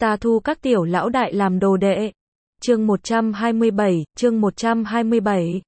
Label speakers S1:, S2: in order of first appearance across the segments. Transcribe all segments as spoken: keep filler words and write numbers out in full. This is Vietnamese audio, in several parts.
S1: Ta thu các tiểu lão đại làm đồ đệ. Chương một trăm hai mươi bảy, chương một trăm hai mươi bảy.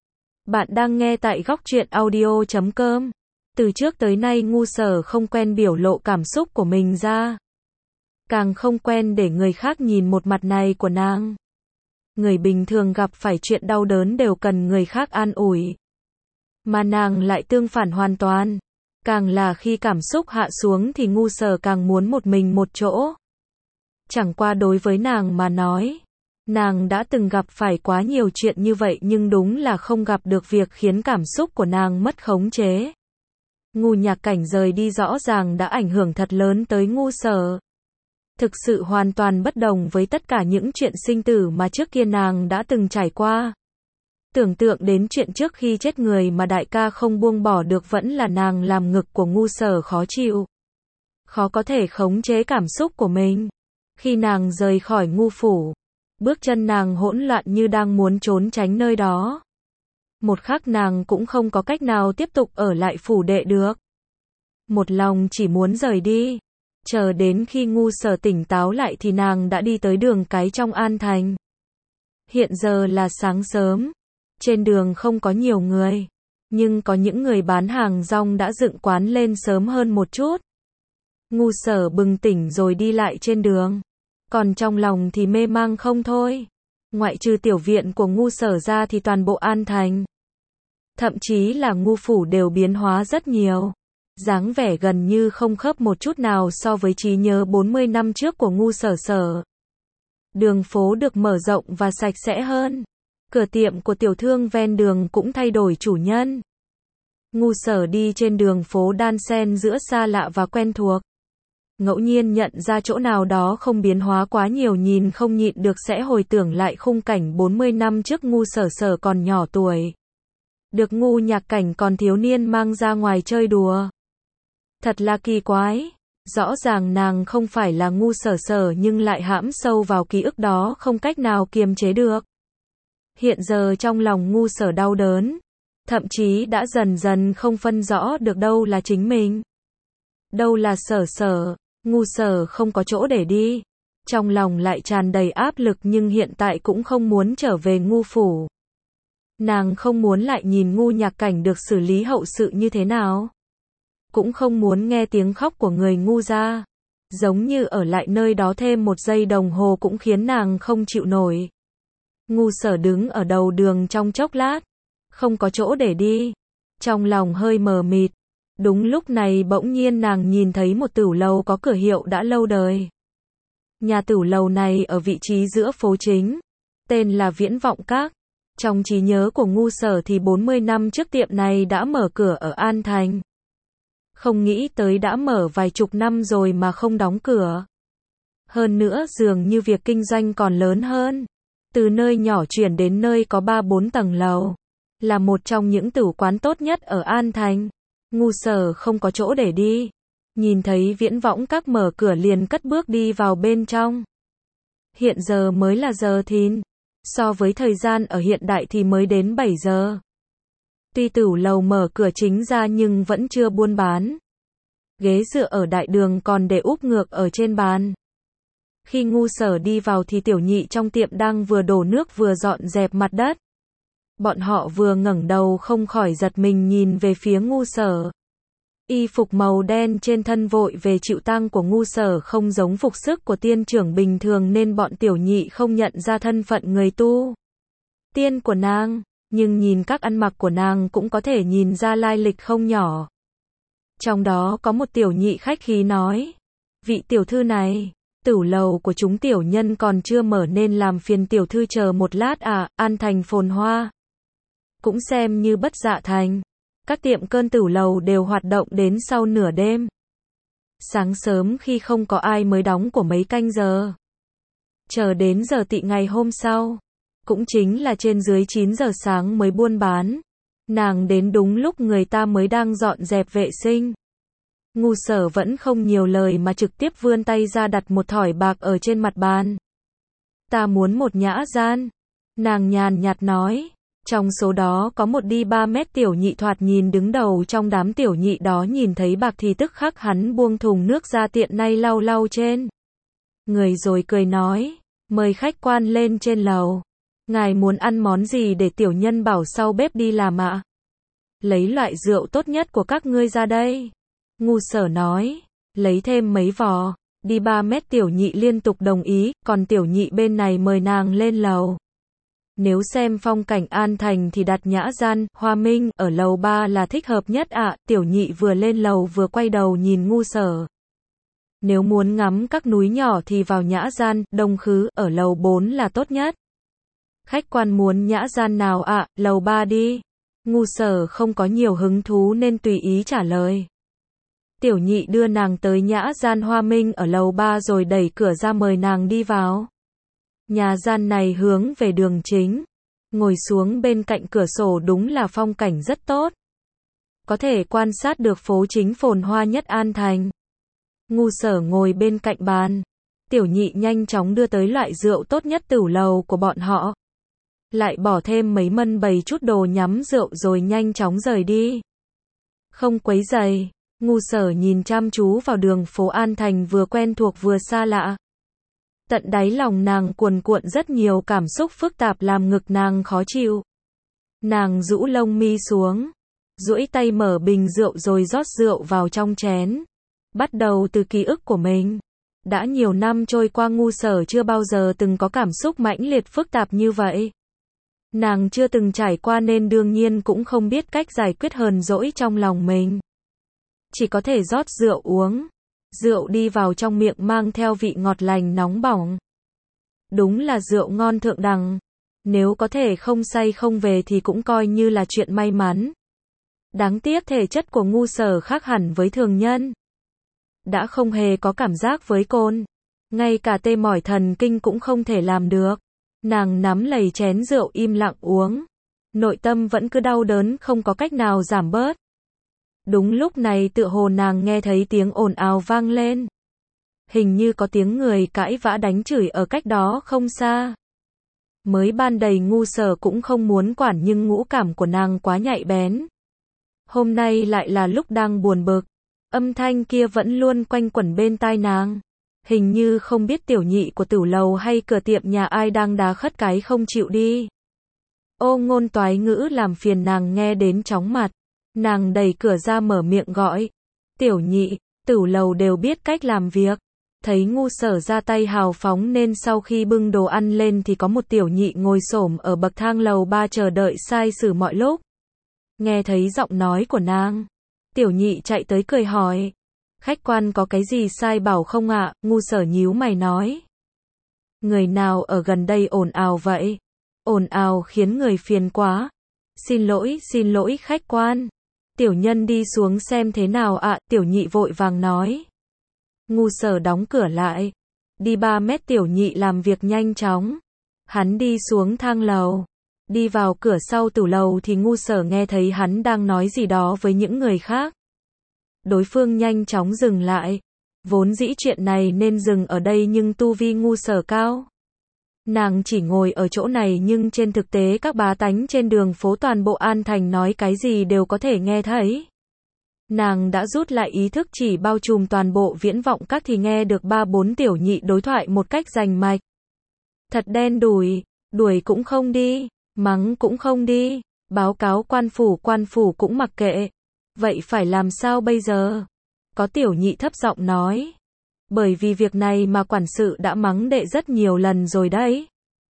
S1: Bạn đang nghe tại góc truyện audio chấm com. Từ trước tới nay Ngu Sở không quen biểu lộ cảm xúc của mình ra. Càng không quen để người khác nhìn một mặt này của nàng. Người bình thường gặp phải chuyện đau đớn đều cần người khác an ủi. Mà nàng lại tương phản hoàn toàn. Càng là khi cảm xúc hạ xuống thì Ngu Sở càng muốn một mình một chỗ. Chẳng qua đối với nàng mà nói, nàng đã từng gặp phải quá nhiều chuyện như vậy nhưng đúng là không gặp được việc khiến cảm xúc của nàng mất khống chế. Ngu Nhạc Cảnh rời đi rõ ràng đã ảnh hưởng thật lớn tới Ngu Sở. Thực sự hoàn toàn bất đồng với tất cả những chuyện sinh tử mà trước kia nàng đã từng trải qua. Tưởng tượng đến chuyện trước khi chết người mà đại ca không buông bỏ được vẫn là nàng làm ngực của Ngu Sở khó chịu. Khó có thể khống chế cảm xúc của mình. Khi nàng rời khỏi Ngu phủ, bước chân nàng hỗn loạn như đang muốn trốn tránh nơi đó. Một khắc nàng cũng không có cách nào tiếp tục ở lại phủ đệ được. Một lòng chỉ muốn rời đi. Chờ đến khi Ngu Sở tỉnh táo lại thì nàng đã đi tới đường cái trong An Thành. Hiện giờ là sáng sớm. Trên đường không có nhiều người. Nhưng có những người bán hàng rong đã dựng quán lên sớm hơn một chút. Ngu Sở bừng tỉnh rồi đi lại trên đường. Còn trong lòng thì mê mang không thôi. Ngoại trừ tiểu viện của Ngu Sở ra thì toàn bộ An Thành, thậm chí là Ngu phủ đều biến hóa rất nhiều. Dáng vẻ gần như không khớp một chút nào so với trí nhớ bốn mươi năm trước của Ngu Sở Sở. Đường phố được mở rộng và sạch sẽ hơn. Cửa tiệm của tiểu thương ven đường cũng thay đổi chủ nhân. Ngu Sở đi trên đường phố đan xen giữa xa lạ và quen thuộc. Ngẫu nhiên nhận ra chỗ nào đó không biến hóa quá nhiều nhìn không nhịn được sẽ hồi tưởng lại khung cảnh bốn mươi năm trước Ngu Sở Sở còn nhỏ tuổi. Được Ngu Nhạc Cảnh còn thiếu niên mang ra ngoài chơi đùa. Thật là kỳ quái. Rõ ràng nàng không phải là Ngu Sở Sở nhưng lại hãm sâu vào ký ức đó không cách nào kiềm chế được. Hiện giờ trong lòng Ngu Sở đau đớn. Thậm chí đã dần dần không phân rõ được đâu là chính mình. Đâu là Sở Sở. Ngu Sở không có chỗ để đi. Trong lòng lại tràn đầy áp lực nhưng hiện tại cũng không muốn trở về Ngu phủ. Nàng không muốn lại nhìn Ngu Nhạc Cảnh được xử lý hậu sự như thế nào. Cũng không muốn nghe tiếng khóc của người Ngu gia. Giống như ở lại nơi đó thêm một giây đồng hồ cũng khiến nàng không chịu nổi. Ngu Sở đứng ở đầu đường trong chốc lát. Không có chỗ để đi. Trong lòng hơi mờ mịt. Đúng lúc này bỗng nhiên nàng nhìn thấy một tửu lầu có cửa hiệu đã lâu đời. Nhà tửu lầu này ở vị trí giữa phố chính. Tên là Viễn Vọng Các. Trong trí nhớ của Ngu Sở thì bốn mươi năm trước tiệm này đã mở cửa ở An Thành. Không nghĩ tới đã mở vài chục năm rồi mà không đóng cửa. Hơn nữa dường như việc kinh doanh còn lớn hơn. Từ nơi nhỏ chuyển đến nơi có ba bốn tầng lầu. Là một trong những tửu quán tốt nhất ở An Thành. Ngu Sở không có chỗ để đi. Nhìn thấy Viễn Võng Các mở cửa liền cất bước đi vào bên trong. Hiện giờ mới là giờ thìn. So với thời gian ở hiện đại thì mới đến bảy giờ. Tuy tửu lầu mở cửa chính ra nhưng vẫn chưa buôn bán. Ghế dựa ở đại đường còn để úp ngược ở trên bàn. Khi Ngu Sở đi vào thì tiểu nhị trong tiệm đang vừa đổ nước vừa dọn dẹp mặt đất. Bọn họ vừa ngẩng đầu không khỏi giật mình nhìn về phía Ngu Sở. Y phục màu đen trên thân vội về chịu tang của Ngu Sở không giống phục sức của tiên trưởng bình thường nên bọn tiểu nhị không nhận ra thân phận người tu tiên của nàng, nhưng nhìn các ăn mặc của nàng cũng có thể nhìn ra lai lịch không nhỏ. Trong đó có một tiểu nhị khách khí nói: "Vị tiểu thư này, tửu lầu của chúng tiểu nhân còn chưa mở nên làm phiền tiểu thư chờ một lát à." An Thành phồn hoa, cũng xem như Bất Dạ Thành. Các tiệm cơm tửu lầu đều hoạt động đến sau nửa đêm. Sáng sớm khi không có ai mới đóng của mấy canh giờ. Chờ đến giờ tỵ ngày hôm sau, cũng chính là trên dưới chín giờ sáng mới buôn bán. Nàng đến đúng lúc người ta mới đang dọn dẹp vệ sinh. Ngu Sở vẫn không nhiều lời mà trực tiếp vươn tay ra đặt một thỏi bạc ở trên mặt bàn. "Ta muốn một nhã gian." Nàng nhàn nhạt nói. Trong số đó có một đi ba mét tiểu nhị thoạt nhìn đứng đầu trong đám tiểu nhị đó nhìn thấy bạc thì tức khắc hắn buông thùng nước ra tiện nay lau lau trên Người rồi cười nói, mời khách quan lên trên lầu. Ngài muốn ăn món gì để tiểu nhân bảo sau bếp đi làm ạ? Lấy loại rượu tốt nhất của các ngươi ra đây. Ngu Sở nói, lấy thêm mấy vò. Đi ba mét tiểu nhị liên tục đồng ý, còn tiểu nhị bên này mời nàng lên lầu. Nếu xem phong cảnh An Thành thì đặt Nhã Gian, Hoa Minh ở lầu ba là thích hợp nhất ạ. À, tiểu nhị vừa lên lầu vừa quay đầu nhìn Ngu Sở. Nếu muốn ngắm các núi nhỏ thì vào Nhã Gian, Đông Khứ ở lầu bốn là tốt nhất. Khách quan muốn Nhã Gian nào ạ? À, lầu ba đi. Ngu Sở không có nhiều hứng thú nên tùy ý trả lời. Tiểu nhị đưa nàng tới Nhã Gian Hoa Minh ở lầu ba rồi đẩy cửa ra mời nàng đi vào. Nhà gian này hướng về đường chính. Ngồi xuống bên cạnh cửa sổ đúng là phong cảnh rất tốt. Có thể quan sát được phố chính phồn hoa nhất An Thành. Ngu Sở ngồi bên cạnh bàn. Tiểu nhị nhanh chóng đưa tới loại rượu tốt nhất tửu lầu của bọn họ. Lại bỏ thêm mấy mân bày chút đồ nhắm rượu rồi nhanh chóng rời đi. Không quấy rầy. Ngu Sở nhìn chăm chú vào đường phố An Thành vừa quen thuộc vừa xa lạ. Tận đáy lòng nàng cuồn cuộn rất nhiều cảm xúc phức tạp làm ngực nàng khó chịu. Nàng rũ lông mi xuống, duỗi tay mở bình rượu rồi rót rượu vào trong chén. Bắt đầu từ ký ức của mình. Đã nhiều năm trôi qua Ngu Sở chưa bao giờ từng có cảm xúc mãnh liệt phức tạp như vậy. Nàng chưa từng trải qua nên đương nhiên cũng không biết cách giải quyết hờn dỗi trong lòng mình. Chỉ có thể rót rượu uống. Rượu đi vào trong miệng mang theo vị ngọt lành nóng bỏng. Đúng là rượu ngon thượng đẳng. Nếu có thể không say không về thì cũng coi như là chuyện may mắn. Đáng tiếc thể chất của Ngu Sở khác hẳn với thường nhân. Đã không hề có cảm giác với cồn. Ngay cả tê mỏi thần kinh cũng không thể làm được. Nàng nắm lầy chén rượu im lặng uống. Nội tâm vẫn cứ đau đớn không có cách nào giảm bớt. Đúng lúc này tựa hồ nàng nghe thấy tiếng ồn ào vang lên. Hình như có tiếng người cãi vã đánh chửi ở cách đó không xa. Mới ban đầy Ngu Sở cũng không muốn quản nhưng ngũ cảm của nàng quá nhạy bén. Hôm nay lại là lúc đang buồn bực. Âm thanh kia vẫn luôn quanh quẩn bên tai nàng. Hình như không biết tiểu nhị của tửu lầu hay cửa tiệm nhà ai đang đá khất cái không chịu đi. Ô ngôn toái ngữ làm phiền nàng nghe đến chóng mặt. Nàng đẩy cửa ra mở miệng gọi. Tiểu nhị, tửu lầu đều biết cách làm việc. Thấy Ngu Sở ra tay hào phóng nên sau khi bưng đồ ăn lên thì có một tiểu nhị ngồi xổm ở bậc thang lầu ba chờ đợi sai sử mọi lúc. Nghe thấy giọng nói của nàng. Tiểu nhị chạy tới cười hỏi. Khách quan có cái gì sai bảo không ạ? Ngu Sở nhíu mày nói. Người nào ở gần đây ồn ào vậy? Ồn ào khiến người phiền quá. Xin lỗi, xin lỗi khách quan. Tiểu nhân đi xuống xem thế nào ạ, tiểu nhị vội vàng nói. Ngu Sở đóng cửa lại. Đi ba mét tiểu nhị làm việc nhanh chóng. Hắn đi xuống thang lầu. Đi vào cửa sau tửu lầu thì Ngu Sở nghe thấy hắn đang nói gì đó với những người khác. Đối phương nhanh chóng dừng lại. Vốn dĩ chuyện này nên dừng ở đây nhưng tu vi Ngu Sở cao. Nàng chỉ ngồi ở chỗ này nhưng trên thực tế các bá tánh trên đường phố toàn bộ An Thành nói cái gì đều có thể nghe thấy. Nàng đã rút lại ý thức chỉ bao trùm toàn bộ viễn vọng các thì nghe được ba bốn tiểu nhị đối thoại một cách rành mạch. Thật đen đủi, đuổi cũng không đi, mắng cũng không đi, báo cáo quan phủ quan phủ cũng mặc kệ. Vậy phải làm sao bây giờ? Có tiểu nhị thấp giọng nói. Bởi vì việc này mà quản sự đã mắng đệ rất nhiều lần rồi đấy.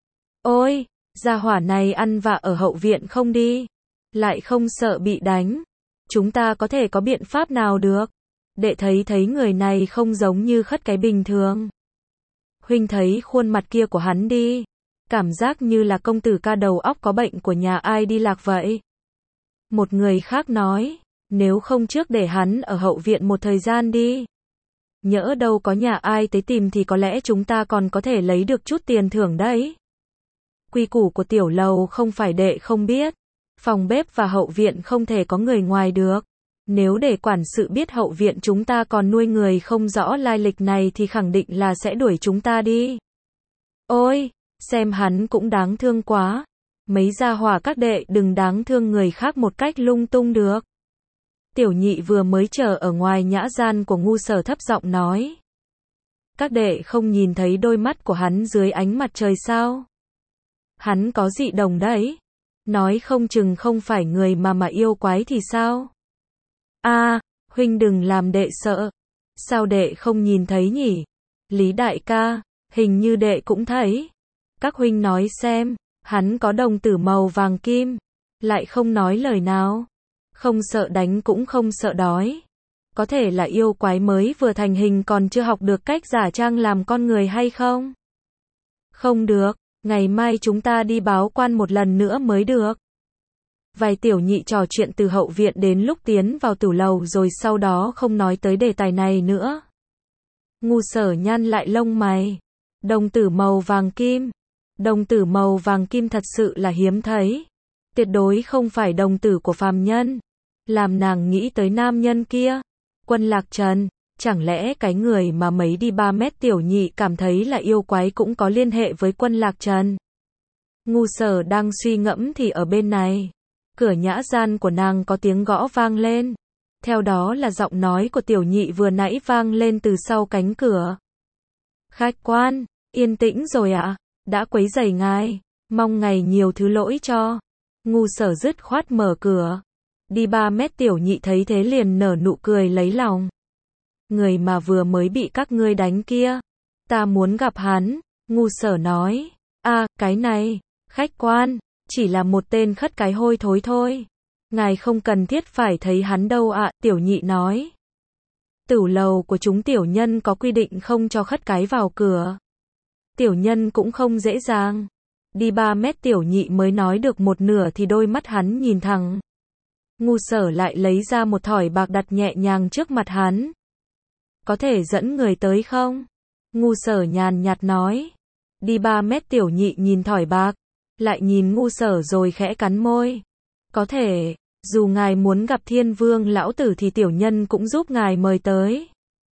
S1: Ôi, gia hỏa này ăn vạ ở hậu viện không đi. Lại không sợ bị đánh. Chúng ta có thể có biện pháp nào được? Đệ thấy thấy người này không giống như khất cái bình thường. Huynh thấy khuôn mặt kia của hắn đi. Cảm giác như là công tử ca đầu óc có bệnh của nhà ai đi lạc vậy. Một người khác nói. Nếu không trước để hắn ở hậu viện một thời gian đi. Nhỡ đâu có nhà ai tới tìm thì có lẽ chúng ta còn có thể lấy được chút tiền thưởng đấy. Quy củ của tiểu lầu không phải đệ không biết. Phòng bếp và hậu viện không thể có người ngoài được. Nếu để quản sự biết hậu viện chúng ta còn nuôi người không rõ lai lịch này thì khẳng định là sẽ đuổi chúng ta đi. Ôi, xem hắn cũng đáng thương quá. Mấy gia hỏa các đệ đừng đáng thương người khác một cách lung tung được. Tiểu nhị vừa mới chờ ở ngoài nhã gian của Ngu Sở thấp giọng nói. các đệ không nhìn thấy đôi mắt của hắn dưới ánh mặt trời sao? Hắn có dị đồng đấy. Nói không chừng không phải người mà mà yêu quái thì sao? A, huynh đừng làm đệ sợ. Sao đệ không nhìn thấy nhỉ? Lý đại ca, hình như đệ cũng thấy. Các huynh nói xem, hắn có đồng tử màu vàng kim, lại không nói lời nào. Không sợ đánh cũng không sợ đói. Có thể là yêu quái mới vừa thành hình còn chưa học được cách giả trang làm con người hay không? Không được, ngày mai chúng ta đi báo quan một lần nữa mới được. Vài tiểu nhị trò chuyện từ hậu viện đến lúc tiến vào tử lầu rồi sau đó không nói tới đề tài này nữa. Ngu Sở nhăn lại lông mày. Đồng tử màu vàng kim. Đồng tử màu vàng kim thật sự là hiếm thấy. Tuyệt đối không phải đồng tử của phàm nhân. Làm nàng nghĩ tới nam nhân kia. Quân Lạc Trần. Chẳng lẽ cái người mà mấy đi ba mét tiểu nhị cảm thấy là yêu quái cũng có liên hệ với Quân Lạc Trần? Ngu Sở đang suy ngẫm thì ở bên này. Cửa nhã gian của nàng có tiếng gõ vang lên. Theo đó là giọng nói của tiểu nhị vừa nãy vang lên từ sau cánh cửa. Khách quan, yên tĩnh rồi ạ, à? Đã quấy rầy ngài, mong ngài nhiều thứ lỗi cho. Ngu Sở dứt khoát mở cửa. Đi ba mét tiểu nhị thấy thế liền nở nụ cười lấy lòng. Người mà vừa mới bị các ngươi đánh kia, ta muốn gặp hắn. Ngu Sở nói, a, à, cái này, khách quan, chỉ là một tên khất cái hôi thối thôi. Ngài không cần thiết phải thấy hắn đâu ạ, à, tiểu nhị nói. Tửu lầu của chúng tiểu nhân có quy định không cho khất cái vào cửa. Tiểu nhân cũng không dễ dàng. Đi ba mét tiểu nhị mới nói được một nửa thì đôi mắt hắn nhìn thẳng. Ngu Sở lại lấy ra một thỏi bạc đặt nhẹ nhàng trước mặt hắn. Có thể dẫn người tới không? Ngu Sở nhàn nhạt nói. Đi ba mét tiểu nhị nhìn thỏi bạc, lại nhìn Ngu Sở rồi khẽ cắn môi. Có thể, dù ngài muốn gặp Thiên Vương lão tử thì tiểu nhân cũng giúp ngài mời tới.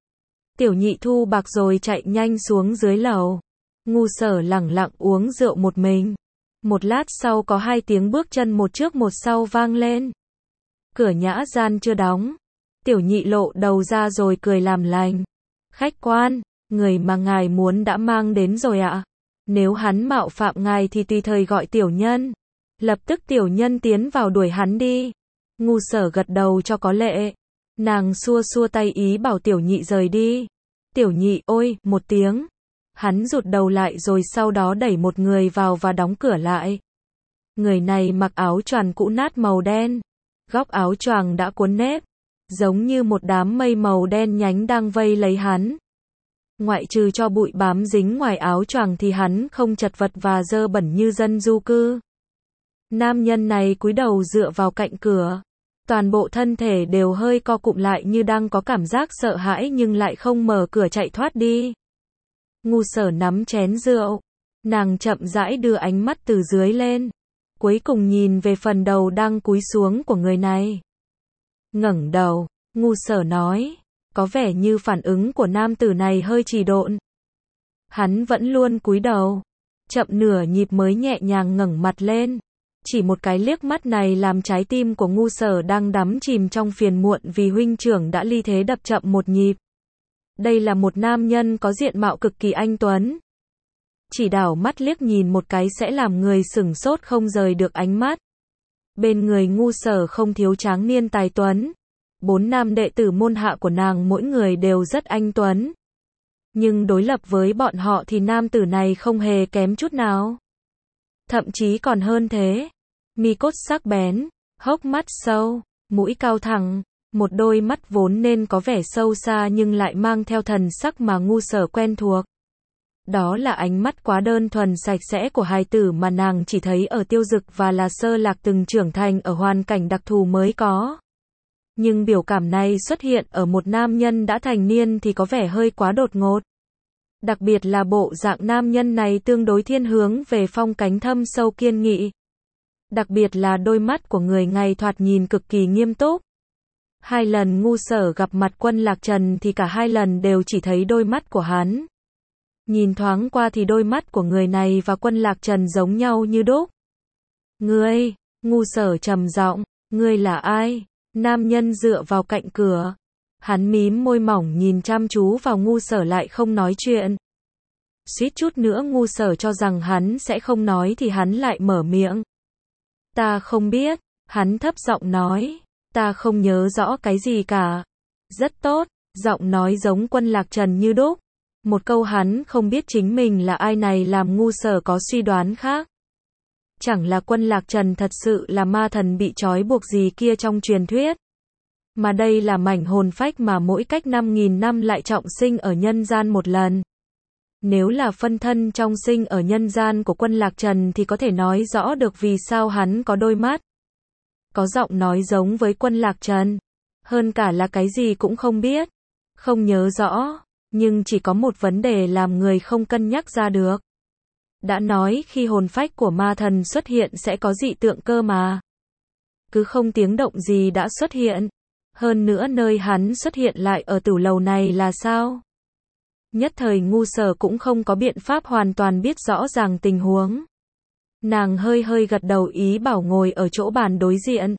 S1: Tiểu nhị thu bạc rồi chạy nhanh xuống dưới lầu. Ngu Sở lẳng lặng uống rượu một mình. Một lát sau có hai tiếng bước chân một trước một sau vang lên. Cửa nhã gian chưa đóng. Tiểu nhị lộ đầu ra rồi cười làm lành. Khách quan, người mà ngài muốn đã mang đến rồi ạ. Nếu hắn mạo phạm ngài thì tùy thời gọi tiểu nhân. Lập tức tiểu nhân tiến vào đuổi hắn đi. Ngu Sở gật đầu cho có lệ. Nàng xua xua tay ý bảo tiểu nhị rời đi. Tiểu nhị ôi, một tiếng. Hắn rụt đầu lại rồi sau đó đẩy một người vào và đóng cửa lại. Người này mặc áo choàng cũ nát màu đen. Góc áo choàng đã cuốn nếp. Giống như một đám mây màu đen nhánh đang vây lấy hắn. Ngoại trừ cho bụi bám dính ngoài áo choàng thì hắn không chật vật và dơ bẩn như dân du cư. Nam nhân này cúi đầu dựa vào cạnh cửa. Toàn bộ thân thể đều hơi co cụm lại như đang có cảm giác sợ hãi nhưng lại không mở cửa chạy thoát đi. Ngu Sở nắm chén rượu. Nàng chậm rãi đưa ánh mắt từ dưới lên. Cuối cùng nhìn về phần đầu đang cúi xuống của người này. Ngẩng đầu, Ngu Sở nói. Có vẻ như phản ứng của nam tử này hơi trì độn. Hắn vẫn luôn cúi đầu. Chậm nửa nhịp mới nhẹ nhàng ngẩng mặt lên. Chỉ một cái liếc mắt này làm trái tim của Ngu Sở đang đắm chìm trong phiền muộn vì huynh trưởng đã ly thế đập chậm một nhịp. Đây là một nam nhân có diện mạo cực kỳ anh tuấn. Chỉ đảo mắt liếc nhìn một cái sẽ làm người sửng sốt không rời được ánh mắt. Bên người Ngu Sở không thiếu tráng niên tài tuấn. Bốn nam đệ tử môn hạ của nàng mỗi người đều rất anh tuấn. Nhưng đối lập với bọn họ thì nam tử này không hề kém chút nào. Thậm chí còn hơn thế. Mi cốt sắc bén, hốc mắt sâu, mũi cao thẳng, một đôi mắt vốn nên có vẻ sâu xa nhưng lại mang theo thần sắc mà Ngu Sở quen thuộc. Đó là ánh mắt quá đơn thuần sạch sẽ của hài tử mà nàng chỉ thấy ở Tiêu Dực và là Sơ Lạc từng trưởng thành ở hoàn cảnh đặc thù mới có. Nhưng biểu cảm này xuất hiện ở một nam nhân đã thành niên thì có vẻ hơi quá đột ngột. Đặc biệt là bộ dạng nam nhân này tương đối thiên hướng về phong cánh thâm sâu kiên nghị. Đặc biệt là đôi mắt của người này thoạt nhìn cực kỳ nghiêm túc. Hai lần Ngu Sở gặp mặt Quân Lạc Trần thì cả hai lần đều chỉ thấy đôi mắt của hắn. Nhìn thoáng qua thì đôi mắt của người này và Quân Lạc Trần giống nhau như đúc. Ngươi, Ngu Sở trầm giọng, ngươi là ai? Nam nhân dựa vào cạnh cửa. Hắn mím môi mỏng nhìn chăm chú vào Ngu Sở lại không nói chuyện. Suýt chút nữa Ngu Sở cho rằng hắn sẽ không nói thì hắn lại mở miệng. Ta không biết, hắn thấp giọng nói, ta không nhớ rõ cái gì cả. Rất tốt, giọng nói giống Quân Lạc Trần như đúc. Một câu hắn không biết chính mình là ai này làm Ngu Sở có suy đoán khác. Chẳng là Quân Lạc Trần thật sự là ma thần bị trói buộc gì kia trong truyền thuyết. Mà đây là mảnh hồn phách mà mỗi cách năm nghìn năm lại trọng sinh ở nhân gian một lần. Nếu là phân thân trong sinh ở nhân gian của Quân Lạc Trần thì có thể nói rõ được vì sao hắn có đôi mắt. Có giọng nói giống với Quân Lạc Trần. Hơn cả là cái gì cũng không biết. Không nhớ rõ. Nhưng chỉ có một vấn đề làm người không cân nhắc ra được. Đã nói khi hồn phách của ma thần xuất hiện sẽ có dị tượng cơ mà. Cứ không tiếng động gì đã xuất hiện. Hơn nữa nơi hắn xuất hiện lại ở tử lầu này là sao? Nhất thời Ngu Sở cũng không có biện pháp hoàn toàn biết rõ ràng tình huống. Nàng hơi hơi gật đầu ý bảo ngồi ở chỗ bàn đối diện.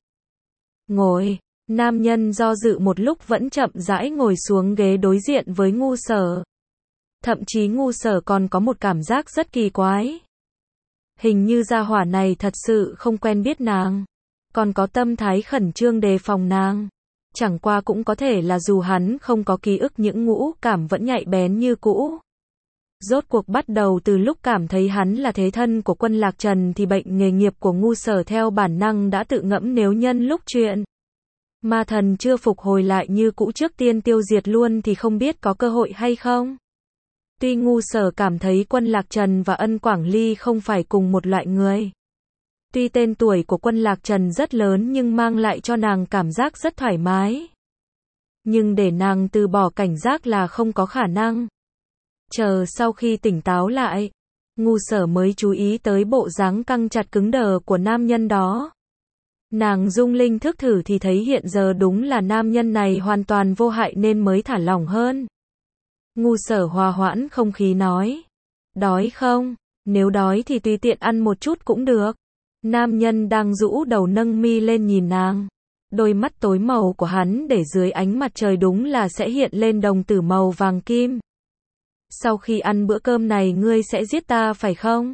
S1: Ngồi, nam nhân do dự một lúc vẫn chậm rãi ngồi xuống ghế đối diện với Ngu Sở. Thậm chí Ngu Sở còn có một cảm giác rất kỳ quái. Hình như gia hỏa này thật sự không quen biết nàng. Còn có tâm thái khẩn trương đề phòng nàng. Chẳng qua cũng có thể là dù hắn không có ký ức những ngũ cảm vẫn nhạy bén như cũ. Rốt cuộc bắt đầu từ lúc cảm thấy hắn là thế thân của Quân Lạc Trần thì bệnh nghề nghiệp của Ngu Sở theo bản năng đã tự ngẫm nếu nhân lúc chuyện. Ma thần chưa phục hồi lại như cũ trước tiên tiêu diệt luôn thì không biết có cơ hội hay không. Tuy Ngu Sở cảm thấy Quân Lạc Trần và Ân Quảng Ly không phải cùng một loại người. Tuy tên tuổi của Quân Lạc Trần rất lớn nhưng mang lại cho nàng cảm giác rất thoải mái. Nhưng để nàng từ bỏ cảnh giác là không có khả năng. Chờ sau khi tỉnh táo lại, Ngu Sở mới chú ý tới bộ dáng căng chặt cứng đờ của nam nhân đó. Nàng rung linh thức thử thì thấy hiện giờ đúng là nam nhân này hoàn toàn vô hại nên mới thả lỏng hơn. Ngu Sở hòa hoãn không khí nói. Đói không? Nếu đói thì tùy tiện ăn một chút cũng được. Nam nhân đang rũ đầu nâng mi lên nhìn nàng. Đôi mắt tối màu của hắn để dưới ánh mặt trời đúng là sẽ hiện lên đồng tử màu vàng kim. Sau khi ăn bữa cơm này ngươi sẽ giết ta phải không?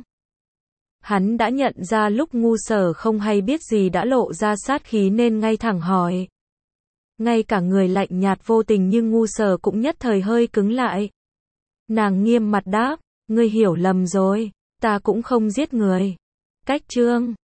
S1: Hắn đã nhận ra lúc Ngu Sở không hay biết gì đã lộ ra sát khí nên ngay thẳng hỏi. Ngay cả người lạnh nhạt vô tình như Ngu Sở cũng nhất thời hơi cứng lại. Nàng nghiêm mặt đáp, ngươi hiểu lầm rồi, ta cũng không giết người. Cách chương